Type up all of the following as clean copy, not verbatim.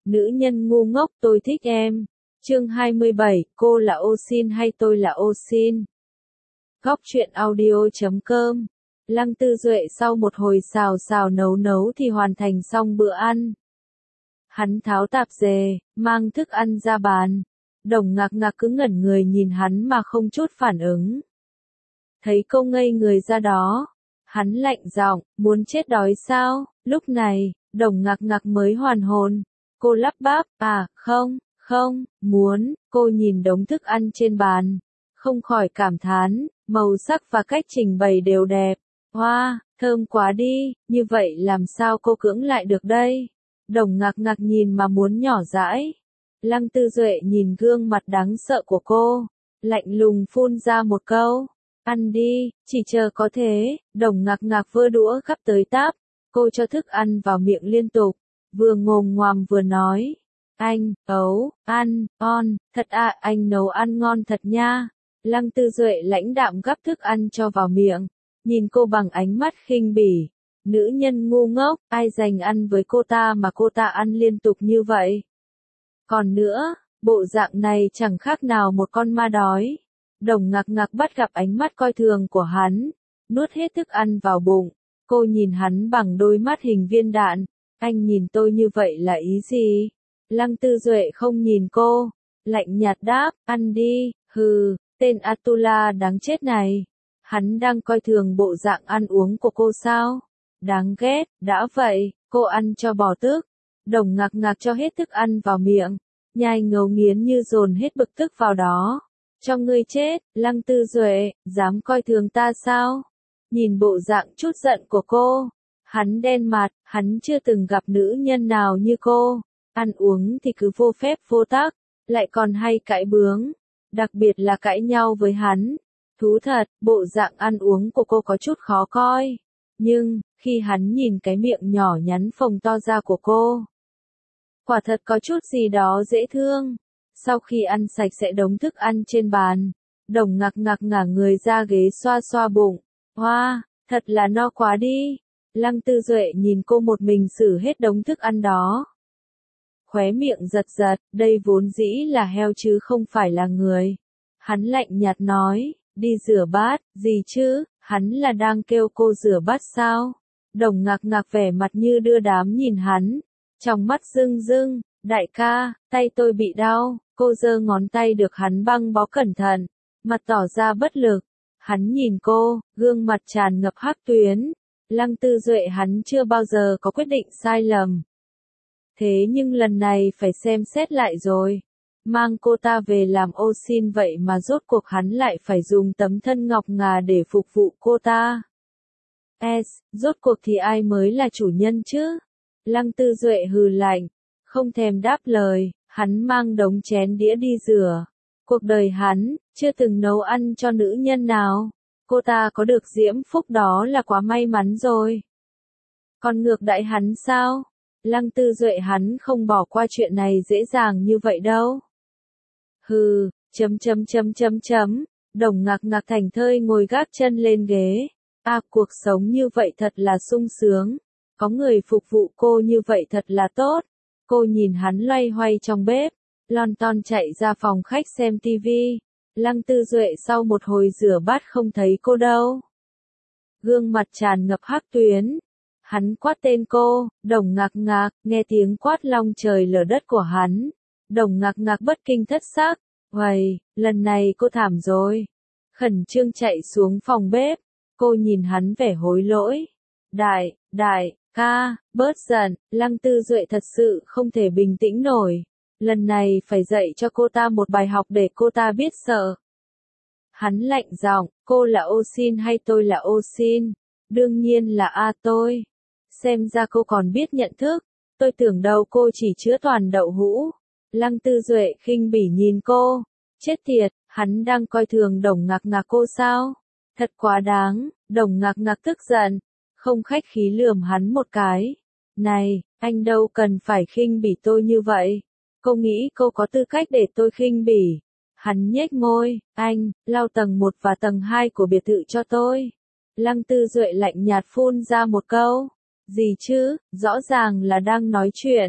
Nữ nhân ngu ngốc, tôi thích em. Chương 27, cô là ô xin hay tôi là ô xin? Góc truyện audio.com. Lăng Tư Duệ sau một hồi xào xào nấu thì hoàn thành xong bữa ăn. Hắn tháo tạp dề, mang thức ăn ra bàn. Đồng Ngạc Ngạc cứ ngẩn người nhìn hắn mà không chút phản ứng. Thấy cô ngây người ra đó, hắn lạnh giọng, muốn chết đói sao? Lúc này, Đồng Ngạc Ngạc mới hoàn hồn. Cô lắp bắp, không, muốn. Cô nhìn đống thức ăn trên bàn, không khỏi cảm thán, màu sắc và cách trình bày đều đẹp. Hoa, thơm quá đi, như vậy làm sao cô cưỡng lại được đây? Đồng Ngạc Ngạc nhìn mà muốn nhỏ dãi. Lăng Tư Duệ nhìn gương mặt đáng sợ của cô, lạnh lùng phun ra một câu, ăn đi, chỉ chờ có thế. Đồng Ngạc Ngạc vơ đũa gắp tới táp, cô cho thức ăn vào miệng liên tục, vừa ngồm ngoàm vừa nói, anh, ăn, ngon, thật à, anh nấu ăn ngon thật nha. Lăng Tư Duệ lãnh đạm gắp thức ăn cho vào miệng, nhìn cô bằng ánh mắt khinh bỉ. Nữ nhân ngu ngốc, ai dành ăn với cô ta mà cô ta ăn liên tục như vậy? Còn nữa, bộ dạng này chẳng khác nào một con ma đói. Đồng Ngạc Ngạc bắt gặp ánh mắt coi thường của hắn, nuốt hết thức ăn vào bụng. Cô nhìn hắn bằng đôi mắt hình viên đạn. Anh nhìn tôi như vậy là ý gì? Lăng Tư Duệ không nhìn cô, lạnh nhạt đáp, ăn đi. Hừ, tên Atula đáng chết này. Hắn đang coi thường bộ dạng ăn uống của cô sao? Đáng ghét, đã vậy, cô ăn cho bỏ tức. Đồng Ngạc Ngạc cho hết thức ăn vào miệng, nhai ngấu nghiến như dồn hết bực tức vào đó. Cho ngươi chết, Lăng Tư Duệ, dám coi thường ta sao? Nhìn bộ dạng chút giận của cô, hắn đen mặt, hắn chưa từng gặp nữ nhân nào như cô. Ăn uống thì cứ vô phép vô tắc, lại còn hay cãi bướng, đặc biệt là cãi nhau với hắn. Thú thật, bộ dạng ăn uống của cô có chút khó coi. Nhưng, khi hắn nhìn cái miệng nhỏ nhắn phồng to ra của cô, quả thật có chút gì đó dễ thương. Sau khi ăn sạch sẽ đống thức ăn trên bàn, Đồng Ngạc Ngạc ngả người ra ghế xoa xoa bụng. Hoa, thật là no quá đi. Lăng Tư Duệ nhìn cô một mình xử hết đống thức ăn đó. Khóe miệng giật giật, đây vốn dĩ là heo chứ không phải là người. Hắn lạnh nhạt nói, đi rửa bát, gì chứ, hắn là đang kêu cô rửa bát sao? Đồng Ngạc Ngạc vẻ mặt như đưa đám nhìn hắn, trong mắt rưng rưng, đại ca, tay tôi bị đau. Cô giơ ngón tay được hắn băng bó cẩn thận, mặt tỏ ra bất lực. Hắn nhìn cô, gương mặt tràn ngập hắc tuyến. Lăng Tư Duệ hắn chưa bao giờ có quyết định sai lầm. Thế nhưng lần này phải xem xét lại rồi. Mang cô ta về làm ô xin vậy mà rốt cuộc hắn lại phải dùng tấm thân ngọc ngà để phục vụ cô ta. Rốt cuộc thì ai mới là chủ nhân chứ? Lăng Tư Duệ hừ lạnh, không thèm đáp lời, hắn mang đống chén đĩa đi rửa. Cuộc đời hắn, chưa từng nấu ăn cho nữ nhân nào. Cô ta có được diễm phúc đó là quá may mắn rồi. Còn ngược đãi hắn sao? Lăng Tư Duệ hắn không bỏ qua chuyện này dễ dàng như vậy đâu. Hừ, Đồng Ngạc Ngạc thành thơi ngồi gác chân lên ghế. Cuộc sống như vậy thật là sung sướng. Có người phục vụ cô như vậy thật là tốt. Cô nhìn hắn loay hoay trong bếp, lon ton chạy ra phòng khách xem tivi. Lăng Tư Duệ sau một hồi rửa bát không thấy cô đâu. Gương mặt tràn ngập hắc tuyến. Hắn quát tên cô, Đồng Ngạc Ngạc, nghe tiếng quát long trời lở đất của hắn. Đồng Ngạc Ngạc bất kinh thất xác. Vậy, lần này cô thảm rồi. Khẩn trương chạy xuống phòng bếp. Cô nhìn hắn vẻ hối lỗi. Đại ca, bớt giận. Lăng Tư Duệ thật sự không thể bình tĩnh nổi. Lần này phải dạy cho cô ta một bài học để cô ta biết sợ. Hắn lạnh giọng, cô là ô xin hay tôi là ô xin? Đương nhiên là tôi. Xem ra cô còn biết nhận thức. Tôi tưởng đâu cô chỉ chứa toàn đậu hũ. Lăng Tư Duệ khinh bỉ nhìn cô. Chết tiệt, hắn đang coi thường Đồng Ngạc Ngạc cô sao? Thật quá đáng. Đồng Ngạc Ngạc tức giận, không khách khí lườm hắn một cái. Này, anh đâu cần phải khinh bỉ tôi như vậy. Cô nghĩ cô có tư cách để tôi khinh bỉ? Hắn nhếch môi, anh, lau tầng 1 và tầng 2 của biệt thự cho tôi. Lăng Tư Duệ lạnh nhạt phun ra một câu. Gì chứ, rõ ràng là đang nói chuyện.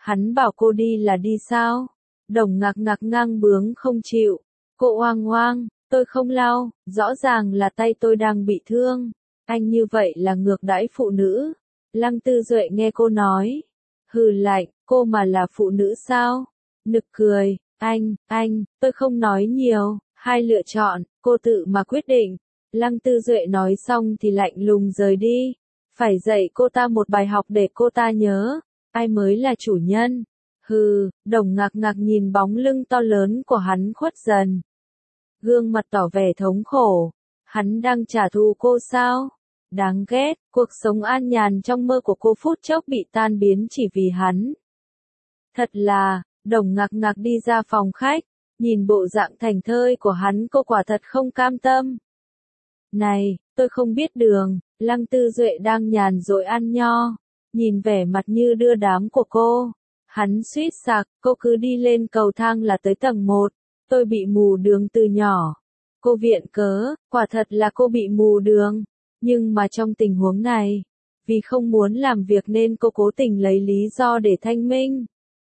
Hắn bảo cô đi là đi sao? Đồng Ngạc Ngạc ngang bướng không chịu. Cô oang oang, tôi không lau, rõ ràng là tay tôi đang bị thương. Anh như vậy là ngược đãi phụ nữ. Lăng Tư Duệ nghe cô nói. Hừ lạnh, cô mà là phụ nữ sao? Nực cười, anh, tôi không nói nhiều, hai lựa chọn, cô tự mà quyết định. Lăng Tư Duệ nói xong thì lạnh lùng rời đi. Phải dạy cô ta một bài học để cô ta nhớ, ai mới là chủ nhân. Hừ, Đồng Ngạc Ngạc nhìn bóng lưng to lớn của hắn khuất dần. Gương mặt tỏ vẻ thống khổ. Hắn đang trả thù cô sao? Đáng ghét, cuộc sống an nhàn trong mơ của cô phút chốc bị tan biến chỉ vì hắn. Thật là, Đồng Ngạc Ngạc đi ra phòng khách, nhìn bộ dạng thảnh thơi của hắn cô quả thật không cam tâm. Này, tôi không biết đường, Lăng Tư Duệ đang nhàn rỗi ăn nho, nhìn vẻ mặt như đưa đám của cô. Hắn suýt sặc, cô cứ đi lên cầu thang là tới tầng 1, tôi bị mù đường từ nhỏ. Cô viện cớ, quả thật là cô bị mù đường, nhưng mà trong tình huống này, vì không muốn làm việc nên cô cố tình lấy lý do để thanh minh.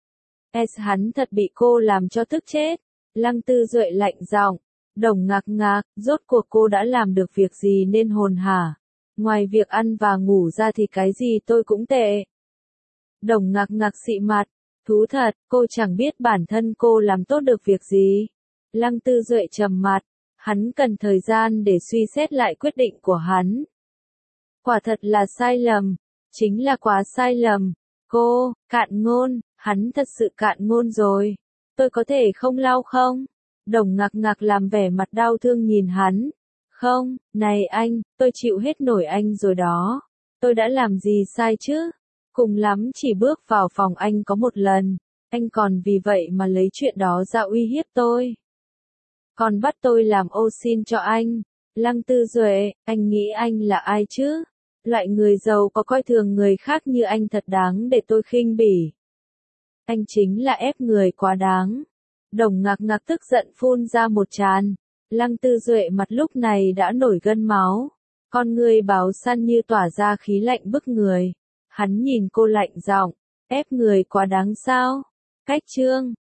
Hắn thật bị cô làm cho tức chết. Lăng Tư Duệ lạnh giọng, Đồng Ngạc Ngạc, rốt cuộc cô đã làm được việc gì nên hồn hả? Ngoài việc ăn và ngủ ra thì cái gì tôi cũng tệ. Đồng Ngạc Ngạc xị mặt, thú thật, cô chẳng biết bản thân cô làm tốt được việc gì. Lăng Tư Duệ trầm mặt, hắn cần thời gian để suy xét lại quyết định của hắn. Quả thật là sai lầm, chính là quá sai lầm. Cô, cạn ngôn, hắn thật sự cạn ngôn rồi. Tôi có thể không lau không? Đồng Ngạc Ngạc làm vẻ mặt đau thương nhìn hắn. Không, này anh, tôi chịu hết nổi anh rồi đó. Tôi đã làm gì sai chứ? Cùng lắm chỉ bước vào phòng anh có một lần. Anh còn vì vậy mà lấy chuyện đó ra uy hiếp tôi. Còn bắt tôi làm ô xin cho anh. Lăng Tư Duệ, anh nghĩ anh là ai chứ? Loại người giàu có coi thường người khác như anh thật đáng để tôi khinh bỉ. Anh chính là ép người quá đáng. Đồng Ngạc Ngạc tức giận phun ra một tràng. Lăng Tư Duệ mặt lúc này đã nổi gân máu. Con người báo săn như tỏa ra khí lạnh bức người. Hắn nhìn cô lạnh giọng, ép người quá đáng sao? Cách chương